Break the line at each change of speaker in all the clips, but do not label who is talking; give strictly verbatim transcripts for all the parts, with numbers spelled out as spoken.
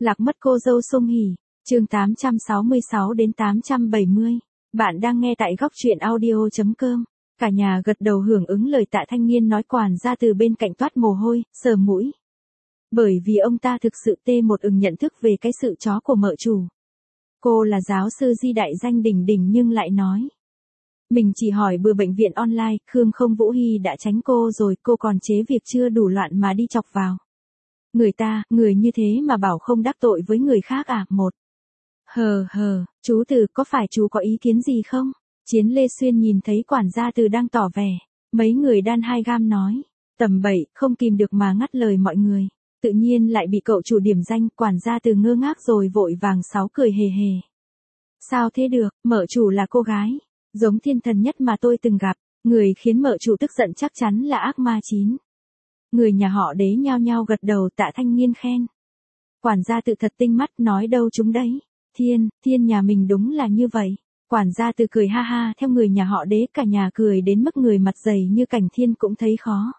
Lạc mất cô dâu Sung Hỉ, chương tám trăm sáu mươi sáu đến tám trăm bảy mươi. Bạn đang nghe tại góc truyện audio chấm com. Cả nhà gật đầu hưởng ứng lời Tạ Thanh Niên nói, quản gia từ bên cạnh toát mồ hôi, sờ mũi. Bởi vì ông ta thực sự tê một ừng nhận thức về cái sự chó của mợ chủ. Cô là giáo sư Di đại danh đỉnh đỉnh nhưng lại nói. Mình chỉ hỏi bữa bệnh viện online, Khương Không Vũ Hy đã tránh cô rồi, cô còn chế việc chưa đủ loạn mà đi chọc vào. Người ta, người như thế mà bảo không đắc tội với người khác à? Một. Hờ hờ, chú Từ, có phải chú có ý kiến gì không? Chiến Lê Xuyên nhìn thấy quản gia Từ đang tỏ vẻ. Mấy người đan hai gam nói. Tầm bậy, không kìm được mà ngắt lời mọi người. Tự nhiên lại bị cậu chủ điểm danh, quản gia Từ ngơ ngác rồi vội vàng sáu cười hề hề. Sao thế được, mợ chủ là cô gái. Giống thiên thần nhất mà tôi từng gặp. Người khiến mợ chủ tức giận chắc chắn là ác ma chín. Người nhà họ Đế nhao nhao gật đầu. Tạ Thanh Niên khen. Quản gia Từ thật tinh mắt, nói đâu chúng đấy. Thiên, thiên nhà mình đúng là như vậy. Quản gia Từ cười ha ha, theo người nhà họ Đế cả nhà cười đến mức người mặt dày như Cảnh Thiên cũng thấy khó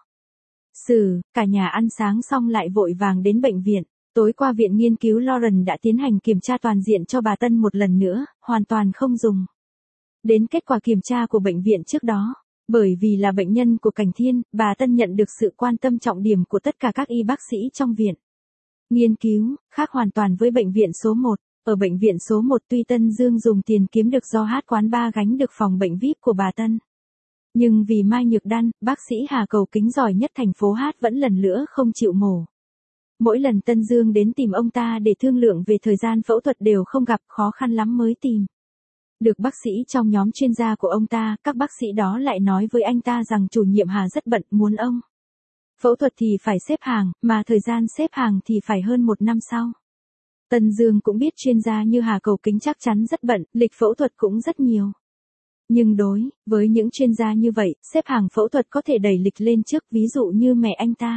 xử. Cả nhà ăn sáng xong lại vội vàng đến bệnh viện. Tối qua viện nghiên cứu Lauren đã tiến hành kiểm tra toàn diện cho bà Tân một lần nữa, hoàn toàn không dùng đến kết quả kiểm tra của bệnh viện trước đó. Bởi vì là bệnh nhân của Cảnh Thiên, bà Tân nhận được sự quan tâm trọng điểm của tất cả các y bác sĩ trong viện. Nghiên cứu, khác hoàn toàn với bệnh viện số một. Ở bệnh viện số một tuy Tân Dương dùng tiền kiếm được do hát quán ba gánh được phòng bệnh vi ai pi của bà Tân. Nhưng vì Mai Nhược Đan, bác sĩ Hà Cầu Kính giỏi nhất thành phố hát vẫn lần nữa không chịu mổ. Mỗi lần Tân Dương đến tìm ông ta để thương lượng về thời gian phẫu thuật đều không gặp, khó khăn lắm mới tìm được bác sĩ trong nhóm chuyên gia của ông ta. Các bác sĩ đó lại nói với anh ta rằng chủ nhiệm Hà rất bận, muốn ông phẫu thuật thì phải xếp hàng, mà thời gian xếp hàng thì phải hơn một năm sau. Tân Dương cũng biết chuyên gia như Hà Cầu Kính chắc chắn rất bận, lịch phẫu thuật cũng rất nhiều. Nhưng đối với những chuyên gia như vậy, xếp hàng phẫu thuật có thể đẩy lịch lên trước, ví dụ như mẹ anh ta.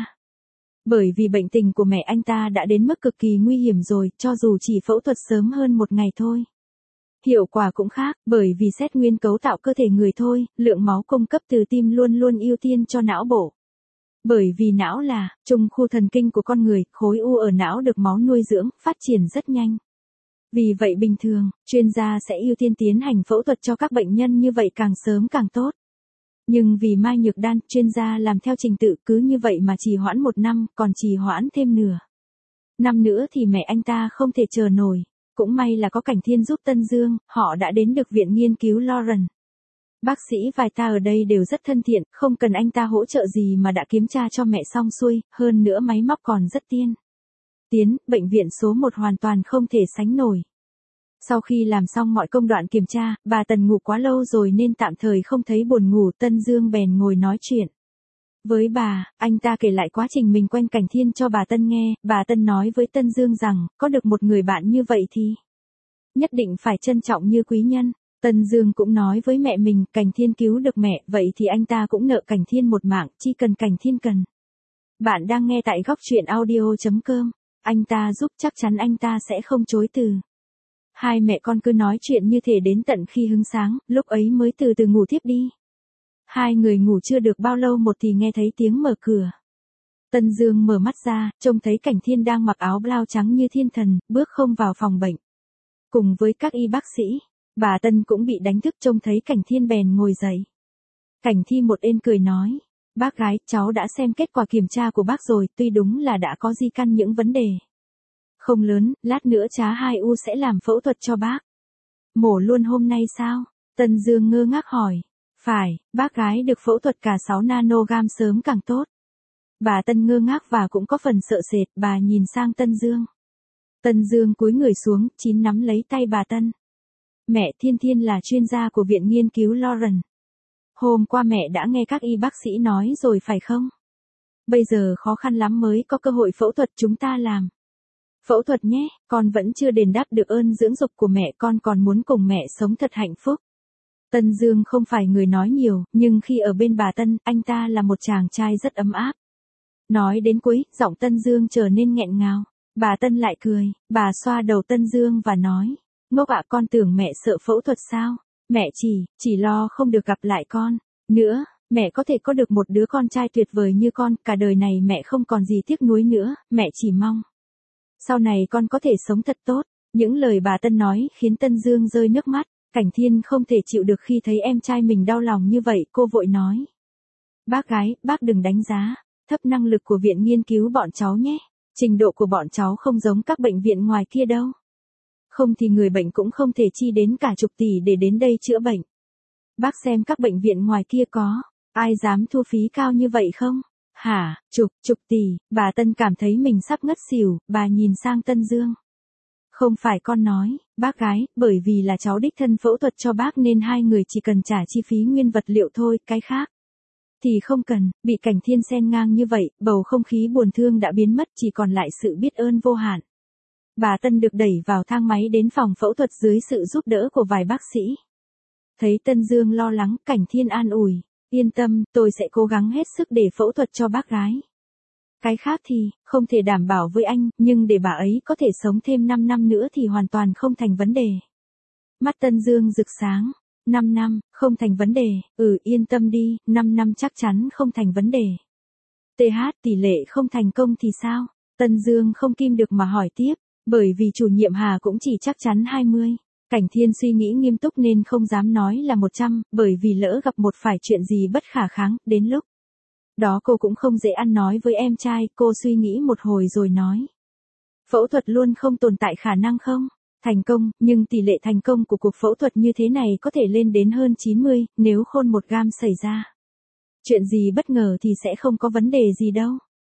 Bởi vì bệnh tình của mẹ anh ta đã đến mức cực kỳ nguy hiểm rồi, cho dù chỉ phẫu thuật sớm hơn một ngày thôi. Hiệu quả cũng khác, bởi vì xét nguyên cấu tạo cơ thể người thôi, lượng máu cung cấp từ tim luôn luôn ưu tiên cho não bộ. Bởi vì não là trung khu thần kinh của con người, khối u ở não được máu nuôi dưỡng, phát triển rất nhanh. Vì vậy bình thường, chuyên gia sẽ ưu tiên tiến hành phẫu thuật cho các bệnh nhân như vậy càng sớm càng tốt. Nhưng vì Mai Nhược Đan, chuyên gia làm theo trình tự, cứ như vậy mà trì hoãn một năm, còn trì hoãn thêm nửa năm nữa thì mẹ anh ta không thể chờ nổi. Cũng may là có Cảnh Thiên giúp Tân Dương, họ đã đến được viện nghiên cứu Lauren. Bác sĩ vài ta ở đây đều rất thân thiện, không cần anh ta hỗ trợ gì mà đã kiểm tra cho mẹ xong xuôi, hơn nữa máy móc còn rất tiên tiến, bệnh viện số một hoàn toàn không thể sánh nổi. Sau khi làm xong mọi công đoạn kiểm tra, bà Tần ngủ quá lâu rồi nên tạm thời không thấy buồn ngủ. Tân Dương bèn ngồi nói chuyện với bà, anh ta kể lại quá trình mình quen Cảnh Thiên cho bà Tân nghe. Bà Tân nói với Tân Dương rằng, có được một người bạn như vậy thì nhất định phải trân trọng như quý nhân. Tân Dương cũng nói với mẹ mình, Cảnh Thiên cứu được mẹ, vậy thì anh ta cũng nợ Cảnh Thiên một mạng, chỉ cần Cảnh Thiên cần. Bạn đang nghe tại góc truyện audio chấm com, anh ta giúp chắc chắn anh ta sẽ không chối từ. Hai mẹ con cứ nói chuyện như thể đến tận khi hứng sáng, lúc ấy mới từ từ ngủ thiếp đi. Hai người ngủ chưa được bao lâu một thì nghe thấy tiếng mở cửa. Tân Dương mở mắt ra, trông thấy Cảnh Thiên đang mặc áo blau trắng như thiên thần, bước không vào phòng bệnh. Cùng với các y bác sĩ, bà Tân cũng bị đánh thức, trông thấy Cảnh Thiên bèn ngồi dậy. Cảnh Thi một ên cười nói, bác gái, cháu đã xem kết quả kiểm tra của bác rồi, tuy đúng là đã có di căn những vấn đề không lớn, lát nữa chá hai u sẽ làm phẫu thuật cho bác. Mổ luôn hôm nay sao? Tân Dương ngơ ngác hỏi. Phải, bác gái được phẫu thuật cả sáu nanogam sớm càng tốt. Bà Tân ngơ ngác và cũng có phần sợ sệt, bà nhìn sang Tân Dương. Tân Dương cúi người xuống, chín nắm lấy tay bà Tân. Mẹ, Thiên Thiên là chuyên gia của viện nghiên cứu Lauren. Hôm qua mẹ đã nghe các y bác sĩ nói rồi phải không? Bây giờ khó khăn lắm mới có cơ hội phẫu thuật, chúng ta làm phẫu thuật nhé, con vẫn chưa đền đáp được ơn dưỡng dục của mẹ, con còn muốn cùng mẹ sống thật hạnh phúc. Tân Dương không phải người nói nhiều, nhưng khi ở bên bà Tân, anh ta là một chàng trai rất ấm áp. Nói đến cuối, giọng Tân Dương trở nên nghẹn ngào. Bà Tân lại cười, bà xoa đầu Tân Dương và nói, ngốc ạ, con tưởng mẹ sợ phẫu thuật sao? Mẹ chỉ, chỉ lo không được gặp lại con nữa, mẹ có thể có được một đứa con trai tuyệt vời như con, cả đời này mẹ không còn gì tiếc nuối nữa, mẹ chỉ mong Sau này con có thể sống thật tốt. Những lời bà Tân nói khiến Tân Dương rơi nước mắt. Cảnh Thiên không thể chịu được khi thấy em trai mình đau lòng như vậy, cô vội nói. Bác gái, bác đừng đánh giá thấp năng lực của viện nghiên cứu bọn cháu nhé. Trình độ của bọn cháu không giống các bệnh viện ngoài kia đâu. Không thì người bệnh cũng không thể chi đến cả chục tỷ để đến đây chữa bệnh. Bác xem các bệnh viện ngoài kia có ai dám thu phí cao như vậy không? Hả, chục, chục tỷ, bà Tân cảm thấy mình sắp ngất xỉu, bà nhìn sang Tân Dương. Không phải con nói, bác gái, bởi vì là cháu đích thân phẫu thuật cho bác nên hai người chỉ cần trả chi phí nguyên vật liệu thôi, cái khác thì không cần. Bị Cảnh Thiên xen ngang như vậy, bầu không khí buồn thương đã biến mất, chỉ còn lại sự biết ơn vô hạn. Bà Tân được đẩy vào thang máy đến phòng phẫu thuật dưới sự giúp đỡ của vài bác sĩ. Thấy Tân Dương lo lắng, Cảnh Thiên an ủi, yên tâm, tôi sẽ cố gắng hết sức để phẫu thuật cho bác gái. Cái khác thì, không thể đảm bảo với anh, nhưng để bà ấy có thể sống thêm năm năm nữa thì hoàn toàn không thành vấn đề. Mắt Tân Dương rực sáng. năm năm, không thành vấn đề, ừ yên tâm đi, năm năm chắc chắn không thành vấn đề. tê hát tỷ lệ không thành công thì sao? Tân Dương không kim được mà hỏi tiếp, bởi vì chủ nhiệm Hà cũng chỉ chắc chắn hai mươi. Cảnh Thiên suy nghĩ nghiêm túc nên không dám nói là một trăm, bởi vì lỡ gặp một phải chuyện gì bất khả kháng, đến lúc đó cô cũng không dễ ăn nói với em trai, cô suy nghĩ một hồi rồi nói. Phẫu thuật luôn không tồn tại khả năng không thành công, nhưng tỷ lệ thành công của cuộc phẫu thuật như thế này có thể lên đến hơn chín mươi, nếu khôn một gam xảy ra. Chuyện gì bất ngờ thì sẽ không có vấn đề gì đâu.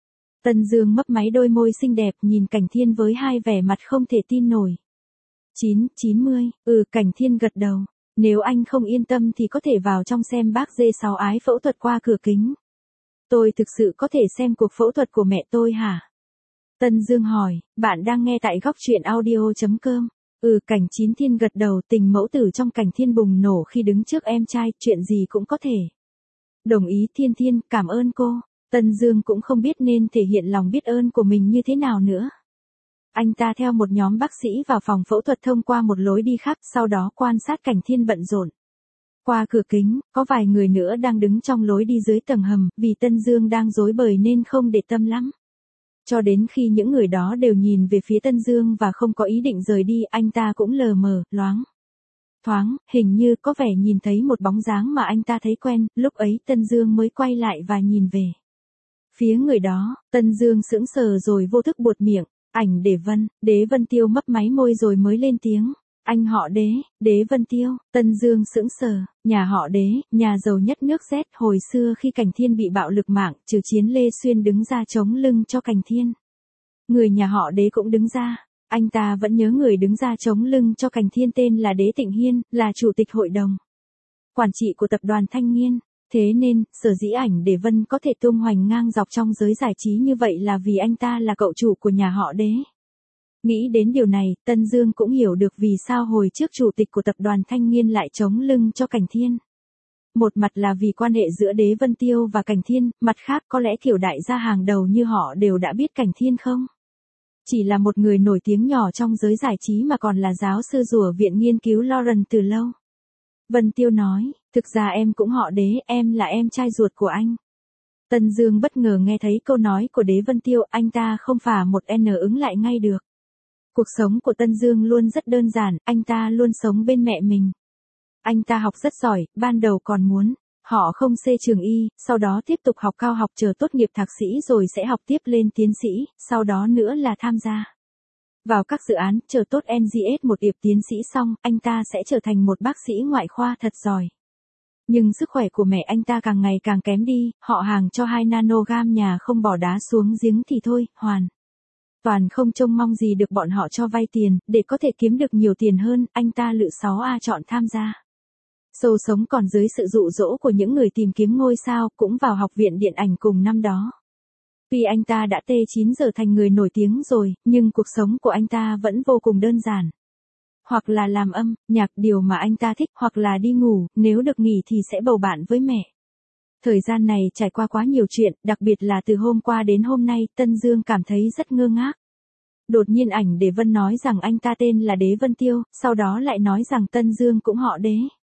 Tân Dương mấp máy đôi môi xinh đẹp nhìn Cảnh Thiên với hai vẻ mặt không thể tin nổi. chín, chín mươi, ừ Cảnh Thiên gật đầu. Nếu anh không yên tâm thì có thể vào trong xem bác dê sáu ái phẫu thuật qua cửa kính. Tôi thực sự có thể xem cuộc phẫu thuật của mẹ tôi hả? Tân Dương hỏi, bạn đang nghe tại góc truyện audio.com. Ừ Cảnh Chín Thiên gật đầu, tình mẫu tử trong Cảnh Thiên bùng nổ khi đứng trước em trai, chuyện gì cũng có thể. Đồng ý Thiên Thiên, cảm ơn cô. Tân Dương cũng không biết nên thể hiện lòng biết ơn của mình như thế nào nữa. Anh ta theo một nhóm bác sĩ vào phòng phẫu thuật thông qua một lối đi khác, sau đó quan sát Cảnh Thiên bận rộn. Qua cửa kính, có vài người nữa đang đứng trong lối đi dưới tầng hầm, vì Tân Dương đang rối bời nên không để tâm lắm. Cho đến khi những người đó đều nhìn về phía Tân Dương và không có ý định rời đi, anh ta cũng lờ mờ, loáng thoáng, hình như có vẻ nhìn thấy một bóng dáng mà anh ta thấy quen, lúc ấy Tân Dương mới quay lại và nhìn về phía người đó. Tân Dương sững sờ rồi vô thức buột miệng, ảnh Đế Vân. Đế Vân Tiêu mấp máy môi rồi mới lên tiếng. Anh họ Đế, Đế Vân Tiêu. Tân Dương sững sờ, nhà họ Đế, nhà giàu nhất nước Z. Hồi xưa khi Cảnh Thiên bị bạo lực mạng, Trừ Chiến Lê Xuyên đứng ra chống lưng cho Cảnh Thiên. Người nhà họ Đế cũng đứng ra. Anh ta vẫn nhớ người đứng ra chống lưng cho Cảnh Thiên tên là Đế Tịnh Hiên, là chủ tịch hội đồng quản trị của tập đoàn Thanh Nghiên. Thế nên, sở dĩ ảnh Đế Vân có thể tung hoành ngang dọc trong giới giải trí như vậy là vì anh ta là cậu chủ của nhà họ Đế. Nghĩ đến điều này, Tân Dương cũng hiểu được vì sao hồi trước chủ tịch của tập đoàn Thanh Nghiên lại chống lưng cho Cảnh Thiên. Một mặt là vì quan hệ giữa Đế Vân Tiêu và Cảnh Thiên, mặt khác có lẽ kiểu đại gia hàng đầu như họ đều đã biết Cảnh Thiên không? Chỉ là một người nổi tiếng nhỏ trong giới giải trí mà còn là giáo sư rùa viện nghiên cứu Lauren từ lâu. Vân Tiêu nói, thực ra em cũng họ Đế, em là em trai ruột của anh. Tân Dương bất ngờ nghe thấy câu nói của Đế Vân Tiêu, anh ta không phả một N ứng lại ngay được. Cuộc sống của Tân Dương luôn rất đơn giản, anh ta luôn sống bên mẹ mình. Anh ta học rất giỏi, ban đầu còn muốn họ không xê trường y, sau đó tiếp tục học cao học chờ tốt nghiệp thạc sĩ rồi sẽ học tiếp lên tiến sĩ, sau đó nữa là tham gia vào các dự án, chờ tốt en giê ét một điệp tiến sĩ xong, anh ta sẽ trở thành một bác sĩ ngoại khoa thật giỏi. Nhưng sức khỏe của mẹ anh ta càng ngày càng kém đi, họ hàng cho hai nanogam nhà không bỏ đá xuống giếng thì thôi, hoàn toàn không trông mong gì được bọn họ cho vay tiền, để có thể kiếm được nhiều tiền hơn, anh ta lựa sáu A chọn tham gia sâu sống còn dưới sự dụ dỗ của những người tìm kiếm ngôi sao, cũng vào học viện điện ảnh cùng năm đó. Tuy anh ta đã tê chín giờ thành người nổi tiếng rồi, nhưng cuộc sống của anh ta vẫn vô cùng đơn giản. Hoặc là làm âm, nhạc điều mà anh ta thích, hoặc là đi ngủ, nếu được nghỉ thì sẽ bầu bạn với mẹ. Thời gian này trải qua quá nhiều chuyện, đặc biệt là từ hôm qua đến hôm nay, Tân Dương cảm thấy rất ngơ ngác. Đột nhiên ảnh Đế Vân nói rằng anh ta tên là Đế Vân Tiêu, sau đó lại nói rằng Tân Dương cũng họ Đế.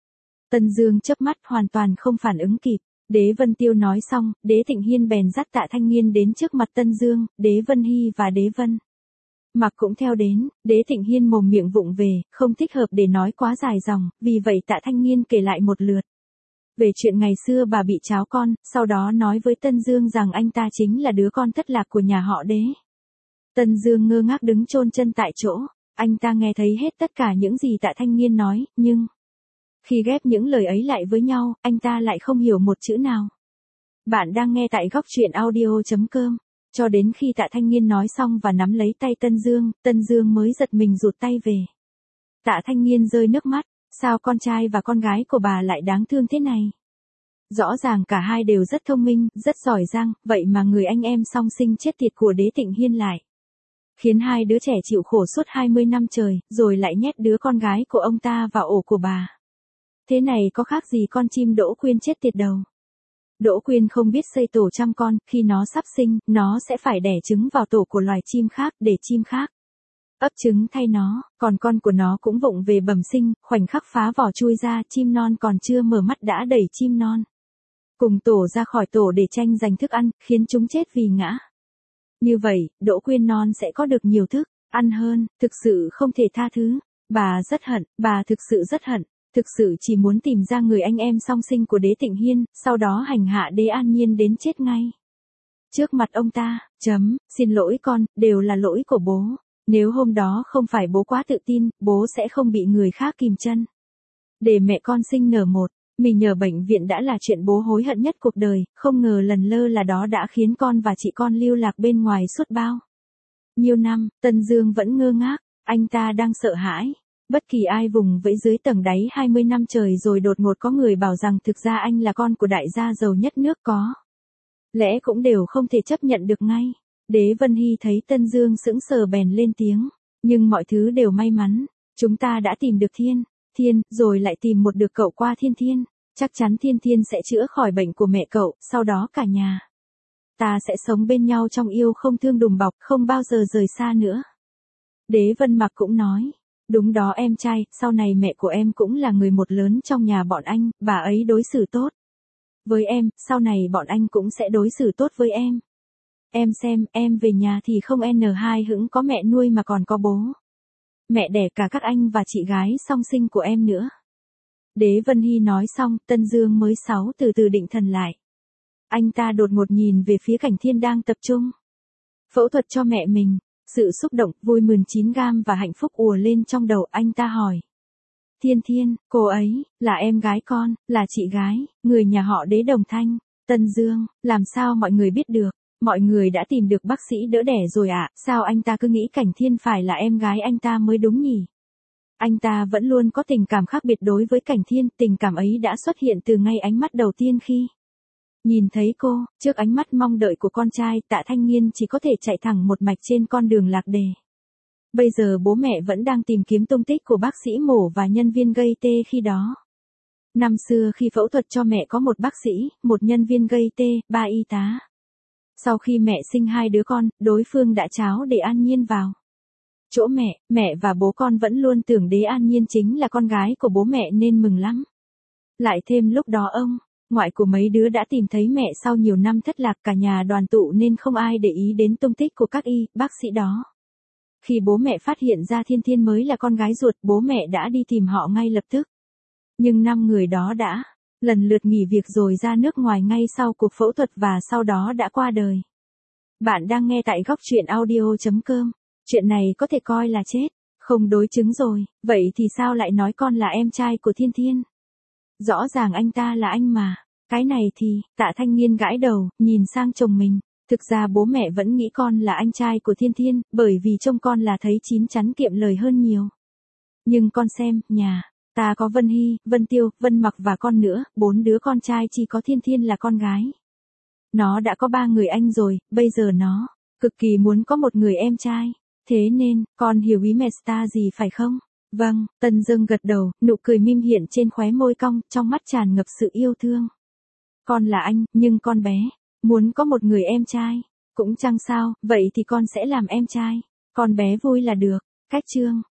Tân Dương chớp mắt hoàn toàn không phản ứng kịp. Đế Vân Tiêu nói xong, Đế Tịnh Hiên bèn dắt Tạ Thanh Nghiên đến trước mặt Tân Dương, Đế Vân Hy và Đế Vân Mặc cũng theo đến, Đế Thịnh Hiên mồm miệng vụng về, không thích hợp để nói quá dài dòng, vì vậy Tạ Thanh Nghiên kể lại một lượt. Về chuyện ngày xưa bà bị cháo con, sau đó nói với Tân Dương rằng anh ta chính là đứa con thất lạc của nhà họ Đế. Tân Dương ngơ ngác đứng chôn chân tại chỗ, anh ta nghe thấy hết tất cả những gì Tạ Thanh Nghiên nói, nhưng khi ghép những lời ấy lại với nhau, anh ta lại không hiểu một chữ nào. Bạn đang nghe tại góc truyện audio chấm com. Cho đến khi Tạ Thanh Nghiên nói xong và nắm lấy tay Tân Dương, Tân Dương mới giật mình rụt tay về. Tạ Thanh Nghiên rơi nước mắt, sao con trai và con gái của bà lại đáng thương thế này? Rõ ràng cả hai đều rất thông minh, rất giỏi giang, vậy mà người anh em song sinh chết tiệt của Đế Thịnh Hiên lại khiến hai đứa trẻ chịu khổ suốt hai mươi năm trời, rồi lại nhét đứa con gái của ông ta vào ổ của bà. Thế này có khác gì con chim Đỗ Quyên chết tiệt đầu. Đỗ Quyên không biết xây tổ chăm con, khi nó sắp sinh, nó sẽ phải đẻ trứng vào tổ của loài chim khác để chim khác ấp trứng thay nó, còn con của nó cũng vụng về bẩm sinh, khoảnh khắc phá vỏ chui ra, chim non còn chưa mở mắt đã đẩy chim non cùng tổ ra khỏi tổ để tranh giành thức ăn, khiến chúng chết vì ngã. Như vậy, Đỗ Quyên non sẽ có được nhiều thức ăn hơn, thực sự không thể tha thứ. Bà rất hận, bà thực sự rất hận, thực sự chỉ muốn tìm ra người anh em song sinh của Đế Thịnh Hiên, sau đó hành hạ Đế An Nhiên đến chết ngay trước mặt ông ta. Chấm, xin lỗi con, đều là lỗi của bố. Nếu hôm đó không phải bố quá tự tin, bố sẽ không bị người khác kìm chân. Để mẹ con sinh nở một, mình nhờ bệnh viện đã là chuyện bố hối hận nhất cuộc đời, không ngờ lần lơ là đó đã khiến con và chị con lưu lạc bên ngoài suốt bao nhiêu năm. Tân Dương vẫn ngơ ngác, anh ta đang sợ hãi. Bất kỳ ai vùng vẫy dưới tầng đáy hai mươi năm trời rồi đột ngột có người bảo rằng thực ra anh là con của đại gia giàu nhất nước có lẽ cũng đều không thể chấp nhận được ngay. Đế Vân Hy thấy Tân Dương sững sờ bèn lên tiếng, nhưng mọi thứ đều may mắn, chúng ta đã tìm được Thiên Thiên, rồi lại tìm một được cậu qua Thiên Thiên, chắc chắn Thiên Thiên sẽ chữa khỏi bệnh của mẹ cậu, sau đó cả nhà ta sẽ sống bên nhau trong yêu không thương đùm bọc, không bao giờ rời xa nữa. Đế Vân Mặc cũng nói, đúng đó em trai, sau này mẹ của em cũng là người một lớn trong nhà bọn anh, bà ấy đối xử tốt với em, sau này bọn anh cũng sẽ đối xử tốt với em. Em xem, em về nhà thì không en hai hững có mẹ nuôi mà còn có bố mẹ đẻ cả các anh và chị gái song sinh của em nữa. Đế Vân Hy nói xong, Tân Dương mới sáu từ từ định thần lại. Anh ta đột ngột nhìn về phía Cảnh Thiên đang tập trung phẫu thuật cho mẹ mình. Sự xúc động, vui mừng chín gam và hạnh phúc ùa lên trong đầu. Anh ta hỏi, Thiên Thiên, cô ấy là em gái con, là chị gái, người nhà họ Đế Đồng Thanh. Tân Dương, làm sao mọi người biết được? Mọi người đã tìm được bác sĩ đỡ đẻ rồi ạ, à? Sao anh ta cứ nghĩ Cảnh Thiên phải là em gái anh ta mới đúng nhỉ? Anh ta vẫn luôn có tình cảm khác biệt đối với Cảnh Thiên, tình cảm ấy đã xuất hiện từ ngay ánh mắt đầu tiên khi nhìn thấy cô. Trước ánh mắt mong đợi của con trai, Tạ Thanh Nghiên chỉ có thể chạy thẳng một mạch trên con đường lạc đề. Bây giờ bố mẹ vẫn đang tìm kiếm tung tích của bác sĩ mổ và nhân viên gây tê khi đó. Năm xưa khi phẫu thuật cho mẹ có một bác sĩ, một nhân viên gây tê, ba y tá. Sau khi mẹ sinh hai đứa con, đối phương đã tráo để An Nhiên vào chỗ mẹ, mẹ và bố con vẫn luôn tưởng Đế An Nhiên chính là con gái của bố mẹ nên mừng lắm. Lại thêm lúc đó ông ngoại của mấy đứa đã tìm thấy mẹ sau nhiều năm thất lạc, cả nhà đoàn tụ nên không ai để ý đến tung tích của các y, bác sĩ đó. Khi bố mẹ phát hiện ra Thiên Thiên mới là con gái ruột, bố mẹ đã đi tìm họ ngay lập tức. Nhưng năm người đó đã lần lượt nghỉ việc rồi ra nước ngoài ngay sau cuộc phẫu thuật và sau đó đã qua đời. Bạn đang nghe tại góc truyện audio chấm com. Chuyện này có thể coi là chết không đối chứng rồi, vậy thì sao lại nói con là em trai của Thiên Thiên? Rõ ràng anh ta là anh mà. Cái này thì, Tạ Thanh Nghiên gãi đầu, nhìn sang chồng mình. Thực ra bố mẹ vẫn nghĩ con là anh trai của Thiên Thiên, bởi vì trông con là thấy chín chắn kiệm lời hơn nhiều. Nhưng con xem, nhà ta có Vân Hy, Vân Tiêu, Vân Mặc và con nữa, bốn đứa con trai chỉ có Thiên Thiên là con gái. Nó đã có ba người anh rồi, bây giờ nó cực kỳ muốn có một người em trai. Thế nên, con hiểu ý mẹ ta gì phải không? Vâng, Tân Dương gật đầu, nụ cười mỉm hiện trên khóe môi cong, trong mắt tràn ngập sự yêu thương. Con là anh, nhưng con bé muốn có một người em trai. Cũng chẳng sao, vậy thì con sẽ làm em trai. Con bé vui là được. Cách chương